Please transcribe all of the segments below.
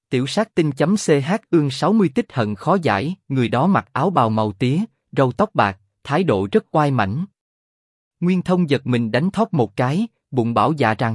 Tiểu sát tinh.ch ương 60 tích hận khó giải, người đó mặc áo bào màu tía, râu tóc bạc, thái độ rất oai mãnh. Nguyên Thông giật mình đánh thót một cái, bụng bảo dạ rằng: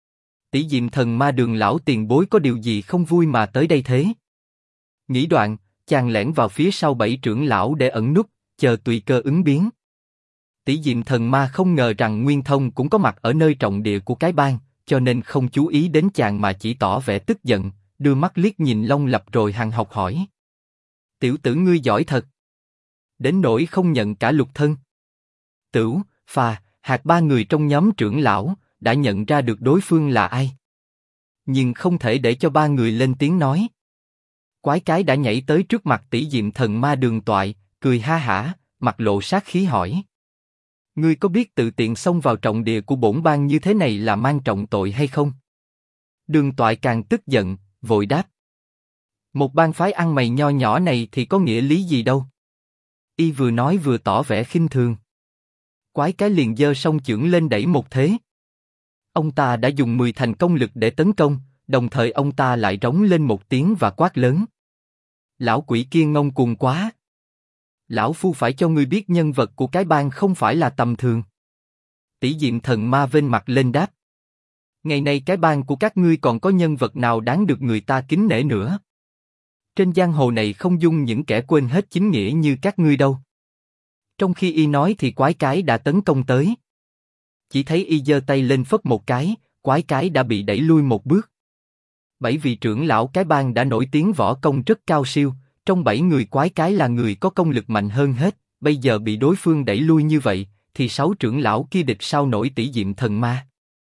Tỷ Diệm Thần Ma Đường lão tiền bối có điều gì không vui mà tới đây thế? Nghĩ đoạn, chàng lẻn vào phía sau 7 trưởng lão để ẩn núp, chờ tùy cơ ứng biến. Tỷ Diệm Thần Ma không ngờ rằng Nguyên Thông cũng có mặt ở nơi trọng địa của cái bang, cho nên không chú ý đến chàng mà chỉ tỏ vẻ tức giận, đưa mắt liếc nhìn Long Lập rồi hằn học hỏi: Tiểu tử ngươi giỏi thật, đến nỗi không nhận cả lục thân. Tửu, Phà, Hạt ba người trong nhóm trưởng lão đã nhận ra được đối phương là ai, nhưng không thể để cho ba người lên tiếng nói. Quái cái đã nhảy tới trước mặt Tỷ Diệm Thần Ma Đường toại, cười ha hả, mặt lộ sát khí hỏi: Ngươi có biết tự tiện xông vào trọng địa của bổn bang như thế này là mang trọng tội hay không? Đường toại càng tức giận, vội đáp: Một bang phái ăn mày nho nhỏ này thì có nghĩa lý gì đâu. Y vừa nói vừa tỏ vẻ khinh thường. Quái cái liền giơ song chưởng lên đẩy một thế. Ông ta đã dùng 10 thành công lực để tấn công, đồng thời ông ta lại rống lên một tiếng và quát lớn: Lão quỷ kia ngông cuồng quá! Lão phu phải cho ngươi biết nhân vật của cái bang không phải là tầm thường. Tỷ Diệm Thần Ma vênh mặt lên đáp: Ngày nay cái bang của các ngươi còn có nhân vật nào đáng được người ta kính nể nữa? Trên giang hồ này không dung những kẻ quên hết chính nghĩa như các ngươi đâu. Trong khi y nói thì quái cái đã tấn công tới. Chỉ thấy y giơ tay lên phất một cái, quái cái đã bị đẩy lui một bước. 7 vị trưởng lão cái bang đã nổi tiếng võ công rất cao siêu, trong 7 người quái cái là người có công lực mạnh hơn hết, bây giờ bị đối phương đẩy lui như vậy, thì 6 trưởng lão kia địch sao nổi Tỷ Diệm Thần Ma.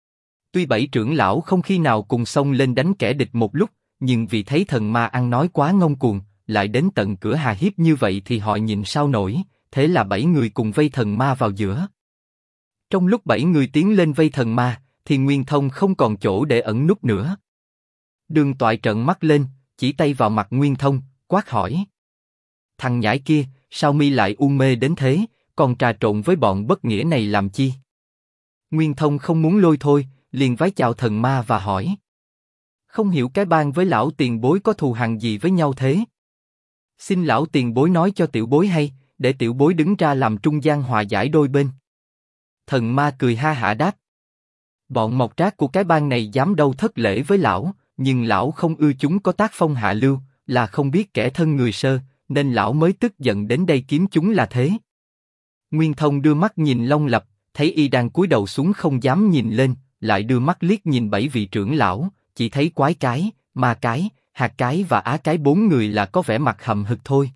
Tuy 7 trưởng lão không khi nào cùng xông lên đánh kẻ địch một lúc, nhưng vì thấy thần ma ăn nói quá ngông cuồng, lại đến tận cửa hà hiếp như vậy thì họ nhìn sao nổi, thế là 7 người cùng vây thần ma vào giữa. Trong lúc 7 người tiến lên vây thần ma, thì Nguyên Thông không còn chỗ để ẩn núp nữa. Đường toại trợn mắt lên, chỉ tay vào mặt Nguyên Thông, quát hỏi: Thằng nhãi kia, sao mi lại u mê đến thế, còn trà trộn với bọn bất nghĩa này làm chi? Nguyên Thông không muốn lôi thôi, liền vái chào thần ma và hỏi: Không hiểu cái bang với lão tiền bối có thù hằn gì với nhau thế? Xin lão tiền bối nói cho tiểu bối hay, để tiểu bối đứng ra làm trung gian hòa giải đôi bên. Thần ma cười ha hả đáp: Bọn mọc rác của cái bang này dám đâu thất lễ với lão, nhưng lão không ưa chúng có tác phong hạ lưu, là không biết kẻ thân người sơ, nên lão mới tức giận đến đây kiếm chúng là thế. Nguyên Thông đưa mắt nhìn Long Lập, thấy y đang cúi đầu xuống không dám nhìn lên, lại đưa mắt liếc nhìn 7 vị trưởng lão, chỉ thấy quái cái, ma cái, hạt cái và á cái 4 người là có vẻ mặt hậm hực thôi.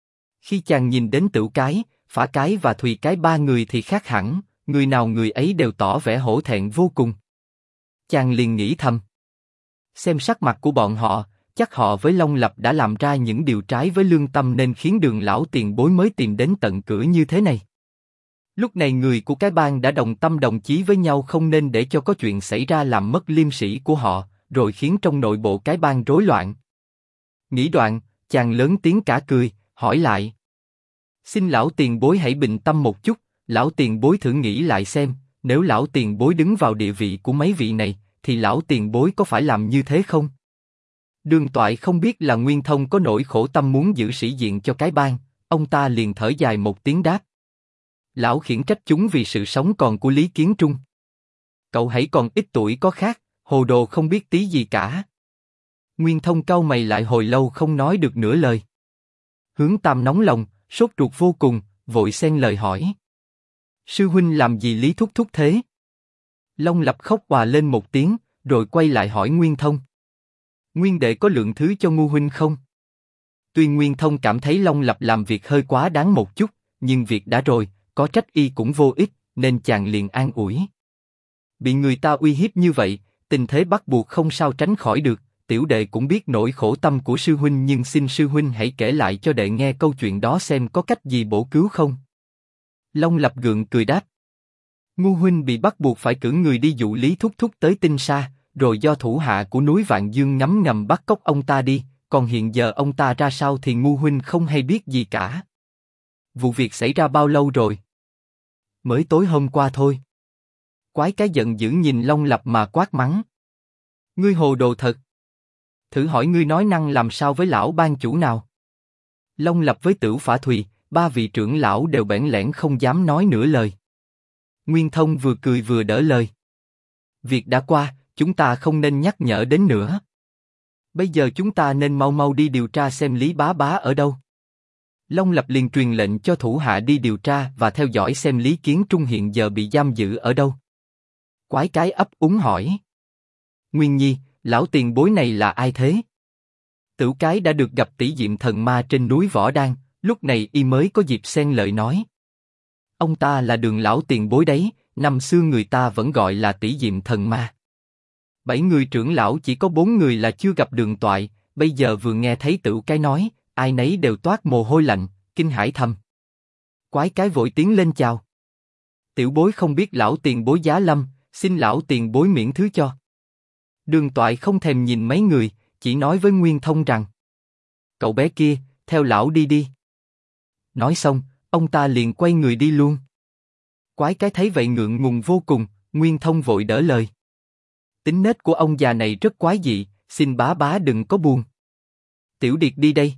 Khi chàng nhìn đến Tửu cái, Phả cái và Thùy cái 3 người thì khác hẳn, người nào người ấy đều tỏ vẻ hổ thẹn vô cùng. Chàng liền nghĩ thầm: Xem sắc mặt của bọn họ, chắc họ với Long Lập đã làm ra những điều trái với lương tâm nên khiến Đường lão tiền bối mới tìm đến tận cửa như thế này. Lúc này người của cái bang đã đồng tâm đồng chí với nhau, không nên để cho có chuyện xảy ra làm mất liêm sĩ của họ, rồi khiến trong nội bộ cái bang rối loạn. Nghĩ đoạn, chàng lớn tiếng cả cười, hỏi lại: Xin lão tiền bối hãy bình tâm một chút, lão tiền bối thử nghĩ lại xem, nếu lão tiền bối đứng vào địa vị của mấy vị này, thì lão tiền bối có phải làm như thế không? Đường toại không biết là Nguyên Thông có nỗi khổ tâm muốn giữ sĩ diện cho cái bang, ông ta liền thở dài một tiếng đáp: Lão khiển trách chúng vì sự sống còn của Lý Kiến Trung. Cậu hãy còn ít tuổi có khác, hồ đồ không biết tí gì cả. Nguyên Thông cau mày lại hồi lâu không nói được nửa lời. Hướng Tam nóng lòng, sốt ruột vô cùng, vội xen lời hỏi: Sư huynh làm gì Lý thúc thúc thế? Long Lập khóc òa lên một tiếng, rồi quay lại hỏi Nguyên Thông: Nguyên đệ có lượng thứ cho Ngu huynh không? Tuy Nguyên Thông cảm thấy Long Lập làm việc hơi quá đáng một chút, nhưng việc đã rồi, có trách y cũng vô ích, nên chàng liền an ủi: Bị người ta uy hiếp như vậy, tình thế bắt buộc không sao tránh khỏi được. Tiểu đệ cũng biết nỗi khổ tâm của sư huynh, nhưng xin sư huynh hãy kể lại cho đệ nghe câu chuyện đó xem có cách gì bổ cứu không. Long Lập gượng cười đáp: Ngu huynh bị bắt buộc phải cử người đi dụ Lý thúc thúc tới Tinh Sa, rồi do thủ hạ của núi Vạn Dương ngấm ngầm bắt cóc ông ta đi. Còn hiện giờ ông ta ra sao thì Ngu huynh không hay biết gì cả. Vụ việc xảy ra bao lâu rồi? Mới tối hôm qua thôi. Quái cái giận dữ nhìn Long Lập mà quát mắng: Ngươi hồ đồ thật! Thử hỏi ngươi nói năng làm sao với lão ban chủ nào? Long Lập với Tửu Phả Thùy, ba vị trưởng lão đều bẽn lẽn không dám nói nửa lời. Nguyên Thông vừa cười vừa đỡ lời. Việc đã qua, chúng ta không nên nhắc nhở đến nữa. Bây giờ chúng ta nên mau mau đi điều tra xem Lý Bá Bá ở đâu. Long Lập liền truyền lệnh cho thủ hạ đi điều tra và theo dõi xem Lý Kiến Trung hiện giờ bị giam giữ ở đâu. Quái cái ấp úng hỏi. Nguyên Nhi, lão tiền bối này là ai thế? Tửu cái đã được gặp tỷ diệm thần ma trên núi Võ Đan, lúc này y mới có dịp xen lời nói. Ông ta là Đường lão tiền bối đấy, năm xưa người ta vẫn gọi là tỷ diệm thần ma. 7 người trưởng lão chỉ có 4 người là chưa gặp Đường toại, bây giờ vừa nghe thấy Tửu cái nói, ai nấy đều toát mồ hôi lạnh, kinh hãi thầm. Quái cái vội tiến lên chào. Tiểu bối không biết lão tiền bối giá lâm, xin lão tiền bối miễn thứ cho. Đường toại không thèm nhìn mấy người, chỉ nói với Nguyên Thông rằng: Cậu bé kia, theo lão đi đi. Nói xong, ông ta liền quay người đi luôn. Quái cái thấy vậy ngượng ngùng vô cùng, Nguyên Thông vội đỡ lời. Tính nết của ông già này rất quái dị, xin bá bá đừng có buồn. Tiểu Điệt đi đây.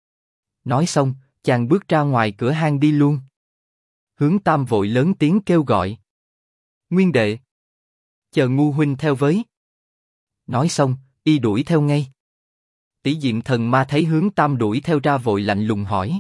Nói xong, chàng bước ra ngoài cửa hang đi luôn. Hướng Tam vội lớn tiếng kêu gọi. Nguyên đệ, chờ ngu huynh theo với. Nói xong, y đuổi theo ngay. Tỷ diệm thần ma thấy Hướng Tam đuổi theo ra vội lạnh lùng hỏi.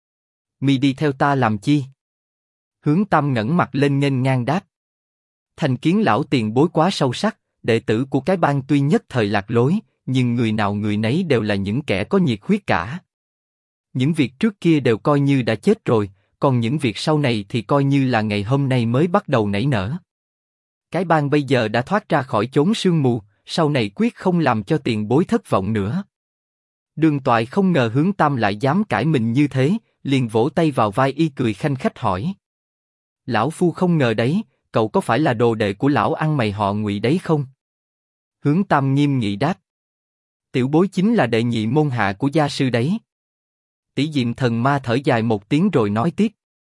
Mi đi theo ta làm chi? Hướng Tam ngẩng mặt lên nghênh ngang đáp. Thành kiến lão tiền bối quá sâu sắc, đệ tử của cái bang tuy nhất thời lạc lối, nhưng người nào người nấy đều là những kẻ có nhiệt huyết cả. Những việc trước kia đều coi như đã chết rồi, còn những việc sau này thì coi như là ngày hôm nay mới bắt đầu nảy nở. Cái bang bây giờ đã thoát ra khỏi chốn sương mù, sau này quyết không làm cho tiền bối thất vọng nữa. Đường toại không ngờ Hướng Tam lại dám cãi mình như thế, liền vỗ tay vào vai y cười khanh khách hỏi. Lão phu không ngờ đấy, cậu có phải là đồ đệ của lão ăn mày họ Ngụy đấy không? Hướng Tam nghiêm nghị đáp. Tiểu bối chính là đệ nhị môn hạ của gia sư đấy. Tỷ diệm thần ma thở dài một tiếng rồi nói tiếp.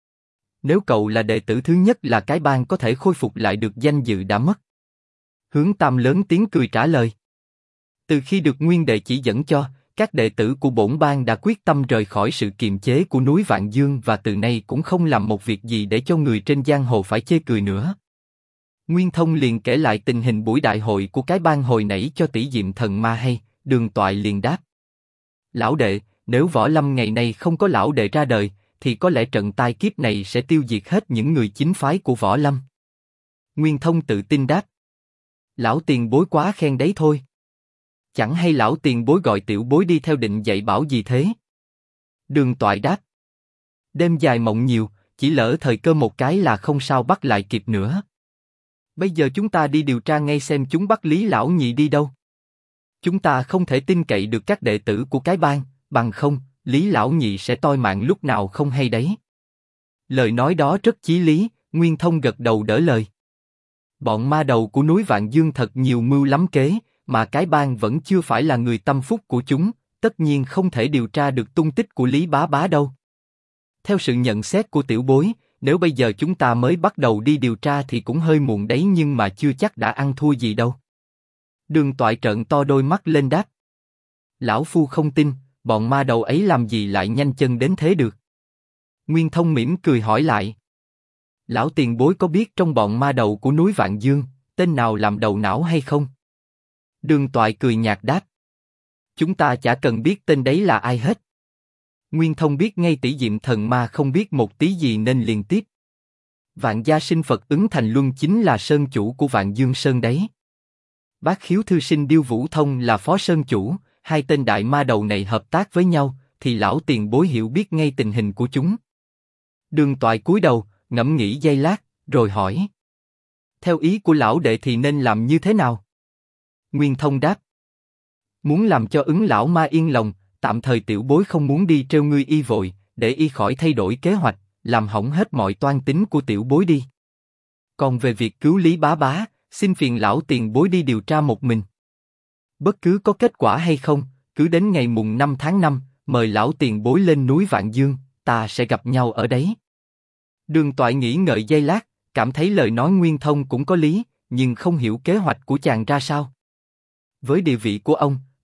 Nếu cậu là đệ tử thứ nhất là cái bang có thể khôi phục lại được danh dự đã mất. Hướng Tam lớn tiếng cười trả lời. Từ khi được Nguyên đệ chỉ dẫn cho, các đệ tử của bổn bang đã quyết tâm rời khỏi sự kiềm chế của núi Vạn Dương và từ nay cũng không làm một việc gì để cho người trên giang hồ phải chê cười nữa. Nguyên Thông liền kể lại tình hình buổi đại hội của cái bang hồi nãy cho tỷ diệm thần ma hay, Đường toại liền đáp. Lão đệ, nếu Võ Lâm ngày nay không có lão đệ ra đời, thì có lẽ trận tai kiếp này sẽ tiêu diệt hết những người chính phái của Võ Lâm. Nguyên Thông tự tin đáp. Lão tiền bối quá khen đấy thôi. Chẳng hay lão tiền bối gọi tiểu bối đi theo định dạy bảo gì thế? Đường toại đáp. Đêm dài mộng nhiều, chỉ lỡ thời cơ một cái là không sao bắt lại kịp nữa. Bây giờ chúng ta đi điều tra ngay xem chúng bắt Lý lão nhị đi đâu. Chúng ta không thể tin cậy được các đệ tử của cái bang, bằng không, Lý lão nhị sẽ toi mạng lúc nào không hay đấy. Lời nói đó rất chí lý, Nguyên Thông gật đầu đỡ lời. Bọn ma đầu của núi Vạn Dương thật nhiều mưu lắm kế, mà cái bang vẫn chưa phải là người tâm phúc của chúng, tất nhiên không thể điều tra được tung tích của Lý Bá Bá đâu. Theo sự nhận xét của tiểu bối, nếu bây giờ chúng ta mới bắt đầu đi điều tra thì cũng hơi muộn đấy, nhưng mà chưa chắc đã ăn thua gì đâu. Đường toại trợn to đôi mắt lên đáp. Lão phu không tin, bọn ma đầu ấy làm gì lại nhanh chân đến thế được. Nguyên Thông mỉm cười hỏi lại. Lão tiền bối có biết trong bọn ma đầu của núi Vạn Dương, tên nào làm đầu não hay không? Đường toại cười nhạt đáp. Chúng ta chả cần biết tên đấy là ai hết. Nguyên Thông biết ngay tỷ diệm thần ma không biết một tí gì nên liền tiếp. Vạn gia sinh Phật ứng thành luân chính là sơn chủ của Vạn Dương Sơn đấy. Bát khiếu thư sinh Điêu Vũ Thông là phó sơn chủ, hai tên đại ma đầu này hợp tác với nhau, thì lão tiền bối hiểu biết ngay tình hình của chúng. Đường toại cúi đầu, ngẫm nghĩ giây lát, rồi hỏi. Theo ý của lão đệ thì nên làm như thế nào? Nguyên Thông đáp. Muốn làm cho ứng lão ma yên lòng, tạm thời tiểu bối không muốn đi trêu ngươi y vội, để y khỏi thay đổi kế hoạch, làm hỏng hết mọi toan tính của tiểu bối đi. Còn về việc cứu Lý Bá Bá, xin phiền lão tiền bối đi điều tra một mình. Bất cứ có kết quả hay không, cứ đến ngày mùng 5 tháng 5, mời lão tiền bối lên núi Vạn Dương, ta sẽ gặp nhau ở đấy. Đường toại nghĩ ngợi giây lát, cảm thấy lời nói Nguyên Thông cũng có lý, nhưng không hiểu kế hoạch của chàng ra sao. Với địa vị của ông,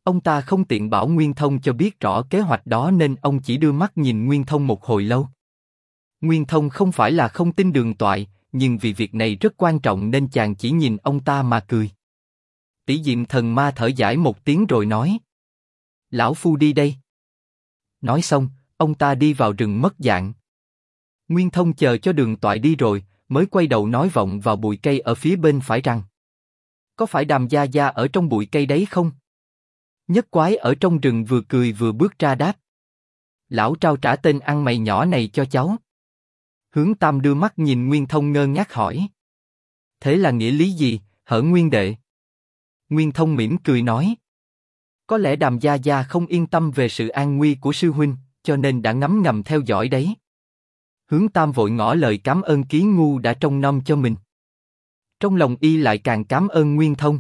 Ông ta không tiện bảo Nguyên Thông cho biết rõ kế hoạch đó nên ông chỉ đưa mắt nhìn Nguyên Thông một hồi lâu. Nguyên Thông không phải là không tin Đường Toại, nhưng vì việc này rất quan trọng nên chàng chỉ nhìn ông ta mà cười. Tỷ Diệm Thần Ma thở dài một tiếng rồi nói: Lão Phu đi đây. Nói xong, ông ta đi vào rừng mất dạng. Nguyên Thông chờ cho Đường Toại đi rồi, mới quay đầu nói vọng vào bụi cây ở phía bên phải rằng: Có phải Đàm Gia Gia ở trong bụi cây đấy không? Nhất Quái ở trong rừng vừa cười vừa bước ra đáp: Lão trao trả tên ăn mày nhỏ này cho cháu. Hướng Tam đưa mắt nhìn Nguyên Thông ngơ ngác hỏi: Thế là nghĩa lý gì, hở Nguyên đệ? Nguyên Thông mỉm cười nói: Có lẽ Đàm Gia Gia không yên tâm về sự an nguy của sư huynh, cho nên đã ngấm ngầm theo dõi đấy. Hướng Tam vội ngỏ lời cảm ơn Ký Ngu đã trông nom cho mình. Trong lòng y lại càng cảm ơn Nguyên Thông.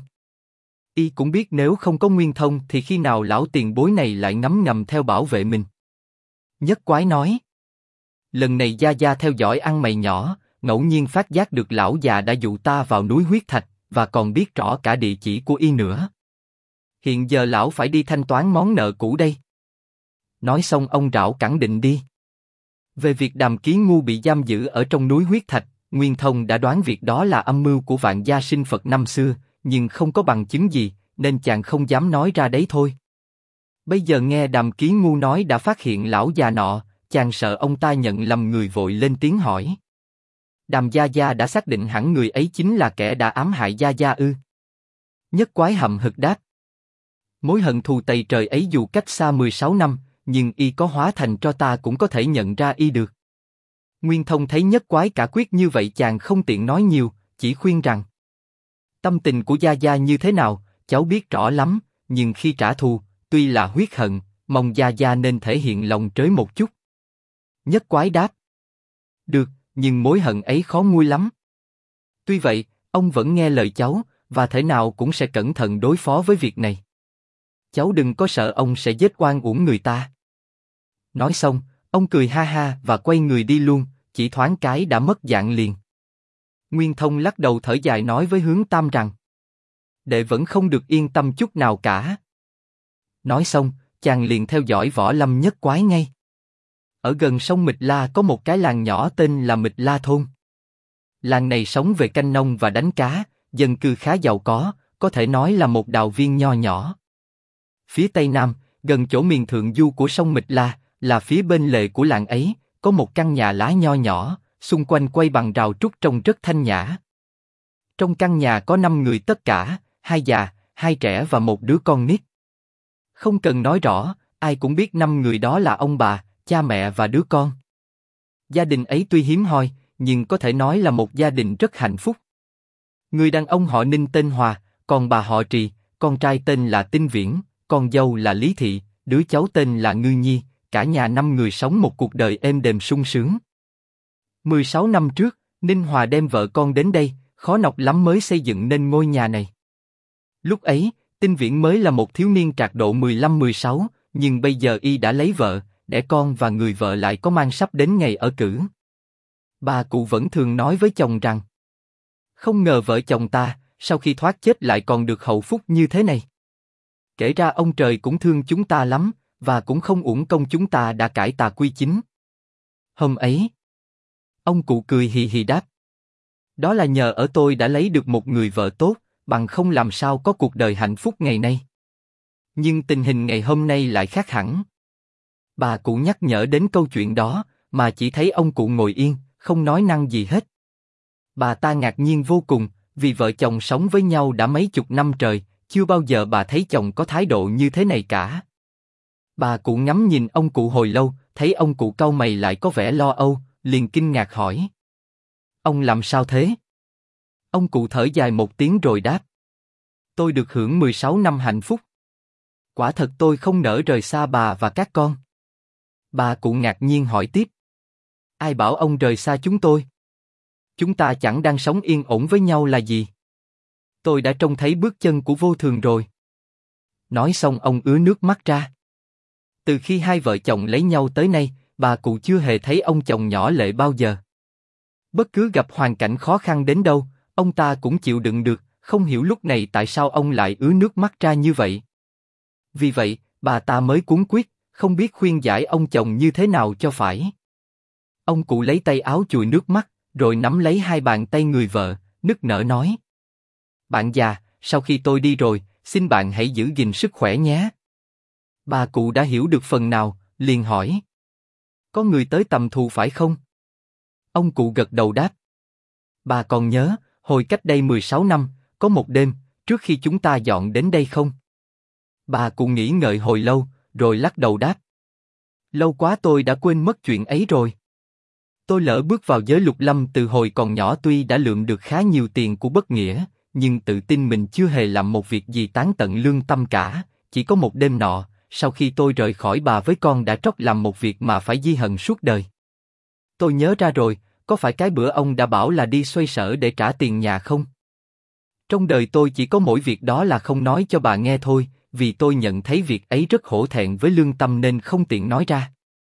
Y cũng biết nếu không có Nguyên Thông thì khi nào lão tiền bối này lại ngấm ngầm theo bảo vệ mình. Nhất Quái nói: Lần này Gia Gia theo dõi ăn mày nhỏ, ngẫu nhiên phát giác được lão già đã dụ ta vào núi huyết thạch, và còn biết rõ cả địa chỉ của y nữa. Hiện giờ lão phải đi thanh toán món nợ cũ đây. Nói xong ông rảo cẳng định đi. Về việc Đàm Ký Ngu bị giam giữ ở trong núi huyết thạch, Nguyên Thông đã đoán việc đó là âm mưu của Vạn Gia Sinh Phật năm xưa, nhưng không có bằng chứng gì, nên chàng không dám nói ra đấy thôi. Bây giờ nghe Đàm Ký Ngu nói đã phát hiện lão già nọ, chàng sợ ông ta nhận lầm người vội lên tiếng hỏi: Đàm Gia Gia đã xác định hẳn người ấy chính là kẻ đã ám hại Gia Gia ư? Nhất Quái hậm hực đáp: Mối hận thù tày trời ấy dù cách xa 16 năm, nhưng y có hóa thành tro ta cũng có thể nhận ra y được. Nguyên Thông thấy Nhất Quái cả quyết như vậy chàng không tiện nói nhiều, chỉ khuyên rằng: Tâm tình của Gia Gia như thế nào, cháu biết rõ lắm, nhưng khi trả thù, tuy là huyết hận, mong Gia Gia nên thể hiện lòng trới một chút. Nhất Quái đáp: Được, nhưng mối hận ấy khó nguôi lắm. Tuy vậy, ông vẫn nghe lời cháu, và thể nào cũng sẽ cẩn thận đối phó với việc này. Cháu đừng có sợ ông sẽ giết oan uổng người ta. Nói xong, ông cười ha ha và quay người đi luôn, chỉ thoáng cái đã mất dạng liền. Nguyên Thông lắc đầu thở dài nói với Hướng Tam rằng: Đệ vẫn không được yên tâm chút nào cả. Nói xong, chàng liền theo dõi Võ Lâm Nhất Quái ngay. Ở gần sông Mịch La có một cái làng nhỏ tên là Mịch La Thôn. Làng này sống về canh nông và đánh cá, dân cư khá giàu có thể nói là một đào viên nho nhỏ. Phía tây nam, gần chỗ miền thượng du của sông Mịch La, là phía bên lề của làng ấy, có một căn nhà lá nho nhỏ, xung quanh quay bằng rào trúc trông rất thanh nhã. Trong căn nhà có 5 người tất cả, 2 già, 2 trẻ và một đứa con nít. Không cần nói rõ, ai cũng biết 5 người đó là ông bà, cha mẹ và đứa con. Gia đình ấy tuy hiếm hoi, nhưng có thể nói là một gia đình rất hạnh phúc. Người đàn ông họ Ninh tên Hòa, còn bà họ Trì, con trai tên là Tinh Viễn, con dâu là Lý Thị, đứa cháu tên là Ngư Nhi, cả nhà 5 người sống một cuộc đời êm đềm sung sướng. 16 năm trước, Ninh Hòa đem vợ con đến đây, khó nhọc lắm mới xây dựng nên ngôi nhà này. Lúc ấy, Tinh Viễn mới là một thiếu niên trạc độ 15-16, nhưng bây giờ y đã lấy vợ, đẻ con và người vợ lại có mang sắp đến ngày ở cữ. Bà cụ vẫn thường nói với chồng rằng: Không ngờ vợ chồng ta, sau khi thoát chết lại còn được hậu phúc như thế này. Kể ra ông trời cũng thương chúng ta lắm, và cũng không uổng công chúng ta đã cải tà quy chính. Hôm ấy, ông cụ cười hì hì đáp: Đó là nhờ ở tôi đã lấy được một người vợ tốt, bằng không làm sao có cuộc đời hạnh phúc ngày nay. Nhưng tình hình ngày hôm nay lại khác hẳn. Bà cụ nhắc nhở đến câu chuyện đó, mà chỉ thấy ông cụ ngồi yên, không nói năng gì hết. Bà ta ngạc nhiên vô cùng, vì vợ chồng sống với nhau đã mấy chục năm trời, chưa bao giờ bà thấy chồng có thái độ như thế này cả. Bà cụ ngắm nhìn ông cụ hồi lâu, thấy ông cụ cau mày lại có vẻ lo âu, liền kinh ngạc hỏi: Ông làm sao thế? Ông cụ thở dài một tiếng rồi đáp: Tôi được hưởng 16 năm hạnh phúc. Quả thật tôi không nỡ rời xa bà và các con. Bà cụ ngạc nhiên hỏi tiếp: Ai bảo ông rời xa chúng tôi? Chúng ta chẳng đang sống yên ổn với nhau là gì? Tôi đã trông thấy bước chân của vô thường rồi. Nói xong ông ứa nước mắt ra. Từ khi hai vợ chồng lấy nhau tới nay, bà cụ chưa hề thấy ông chồng nhỏ lệ bao giờ. Bất cứ gặp hoàn cảnh khó khăn đến đâu, ông ta cũng chịu đựng được, không hiểu lúc này tại sao ông lại ứa nước mắt ra như vậy. Vì vậy, bà ta mới cuống quýt, không biết khuyên giải ông chồng như thế nào cho phải. Ông cụ lấy tay áo chùi nước mắt, rồi nắm lấy hai bàn tay người vợ, nức nở nói. Bạn già, sau khi tôi đi rồi, xin bạn hãy giữ gìn sức khỏe nhé. Bà cụ đã hiểu được phần nào, liền hỏi. Có người tới tầm thù phải không? Ông cụ gật đầu đáp. Bà còn nhớ, hồi cách đây 16 năm, có một đêm, trước khi chúng ta dọn đến đây không? Bà cụ nghĩ ngợi hồi lâu, rồi lắc đầu đáp. Lâu quá tôi đã quên mất chuyện ấy rồi. Tôi lỡ bước vào giới lục lâm từ hồi còn nhỏ, tuy đã lượm được khá nhiều tiền của bất nghĩa, nhưng tự tin mình chưa hề làm một việc gì tán tận lương tâm cả. Chỉ có một đêm nọ, sau khi tôi rời khỏi bà với con đã trót làm một việc mà phải ghi hận suốt đời. Tôi nhớ ra rồi, có phải cái bữa ông đã bảo là đi xoay sở để trả tiền nhà không? Trong đời tôi chỉ có mỗi việc đó là không nói cho bà nghe thôi, vì tôi nhận thấy việc ấy rất hổ thẹn với lương tâm nên không tiện nói ra.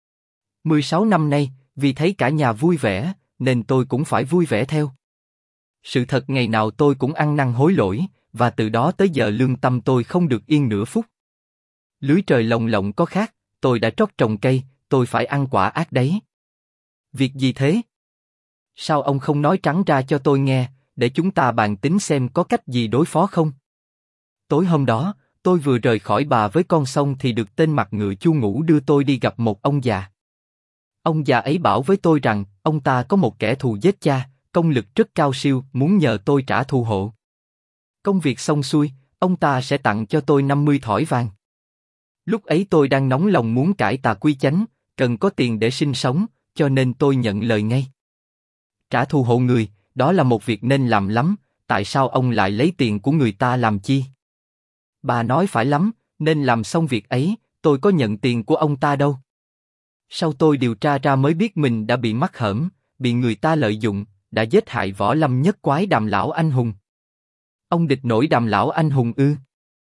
16 năm nay, vì thấy cả nhà vui vẻ, nên tôi cũng phải vui vẻ theo. Sự thật ngày nào tôi cũng ăn năn hối lỗi, và từ đó tới giờ lương tâm tôi không được yên nửa phút. Lưới trời lồng lộng có khác, tôi đã trót trồng cây, tôi phải ăn quả ác đấy. Việc gì thế? Sao ông không nói trắng ra cho tôi nghe, để chúng ta bàn tính xem có cách gì đối phó không? Tối hôm đó, tôi vừa rời khỏi bà với con xong thì được tên mặt ngựa Chu Ngũ đưa tôi đi gặp một ông già. Ông già ấy bảo với tôi rằng, ông ta có một kẻ thù giết cha, công lực rất cao siêu, muốn nhờ tôi trả thù hộ. Công việc xong xuôi, ông ta sẽ tặng cho tôi 50 thỏi vàng. Lúc ấy tôi đang nóng lòng muốn cải tà quy chánh, cần có tiền để sinh sống, cho nên tôi nhận lời ngay. Trả thù hộ người, đó là một việc nên làm lắm, tại sao ông lại lấy tiền của người ta làm chi? Bà nói phải lắm, nên làm xong việc ấy, tôi có nhận tiền của ông ta đâu. Sau tôi điều tra ra mới biết mình đã bị mắc hởm, bị người ta lợi dụng, đã giết hại võ lâm nhất quái Đàm lão anh hùng. Ông địch nổi Đàm lão anh hùng ư?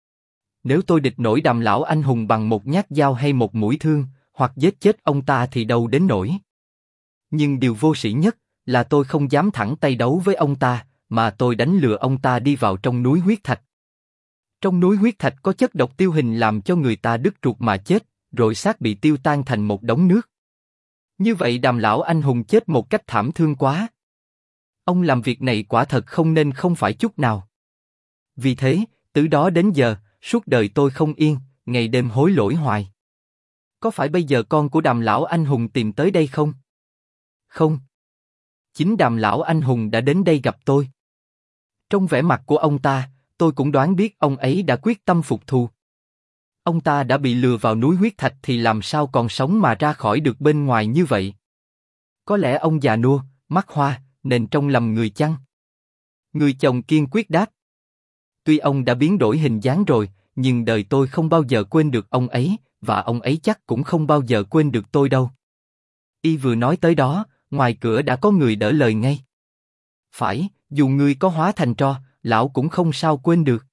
Nếu tôi địch nổi Đàm lão anh hùng bằng một nhát dao hay một mũi thương, hoặc giết chết ông ta thì đâu đến nổi. Nhưng điều vô sĩ nhất là tôi không dám thẳng tay đấu với ông ta, mà tôi đánh lừa ông ta đi vào trong núi huyết thạch. Trong núi huyết thạch có chất độc tiêu hình làm cho người ta đứt ruột mà chết, rồi xác bị tiêu tan thành một đống nước. Như vậy Đàm lão anh hùng chết một cách thảm thương quá. Ông làm việc này quả thật không nên, không phải chút nào. Vì thế, từ đó đến giờ, suốt đời tôi không yên, ngày đêm hối lỗi hoài. Có phải bây giờ con của Đàm lão anh hùng tìm tới đây không? Không. Chính Đàm lão anh hùng đã đến đây gặp tôi. Trong vẻ mặt của ông ta, tôi cũng đoán biết ông ấy đã quyết tâm phục thù. Ông ta đã bị lừa vào núi huyết thạch thì làm sao còn sống mà ra khỏi được bên ngoài như vậy? Có lẽ ông già nua, mắt hoa, nên trông lầm người chăng? Người chồng kiên quyết đáp. Tuy ông đã biến đổi hình dáng rồi, nhưng đời tôi không bao giờ quên được ông ấy, và ông ấy chắc cũng không bao giờ quên được tôi đâu. Y vừa nói tới đó, ngoài cửa đã có người đỡ lời ngay. Phải, dù ngươi có hóa thành tro, lão cũng không sao quên được.